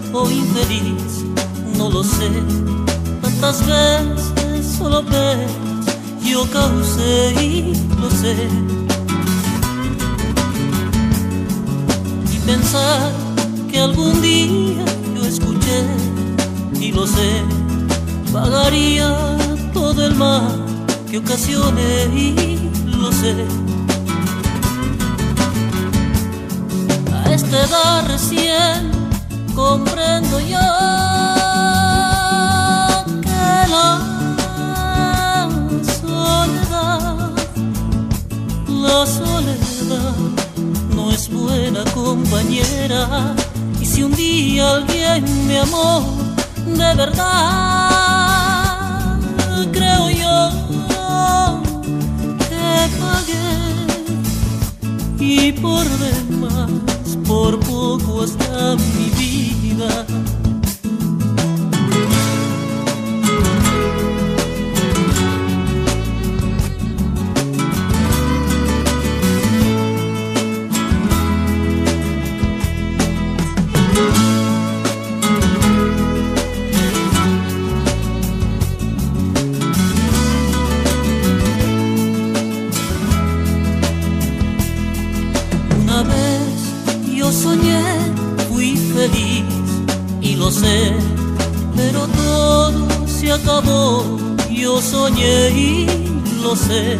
o infeliz, no lo sé. Tantas veces solo ves, yo causé y lo sé. Y pensar que algún día yo escuché y lo sé, pagaría todo el mal que ocasioné y lo sé. A esta edad recién comprendo yo que la soledad no es buena compañera. Y si un día alguien me amó de verdad, creo yo que pagué y por demás, por poco hasta mi vida. Soñé, fui feliz y lo sé, pero todo se acabó. Yo soñé y lo sé.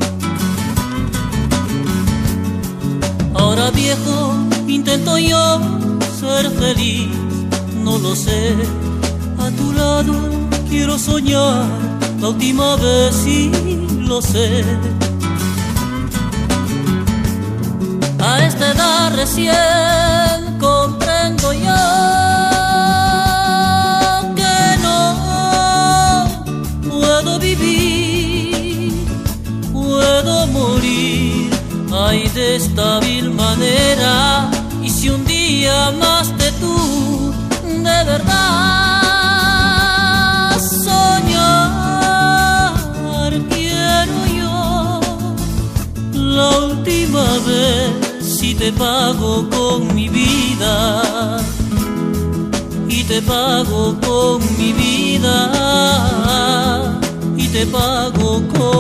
Ahora viejo, intento yo ser feliz, no lo sé. A tu lado quiero soñar la última vez y lo sé. A esta edad recién comprendo yo que no puedo vivir, puedo morir, ay, de esta vil manera. Y si un día amaste tú de verdad, soñar quiero yo la última vez. Y te pago con mi vida, y te pago con mi vida, y te pago con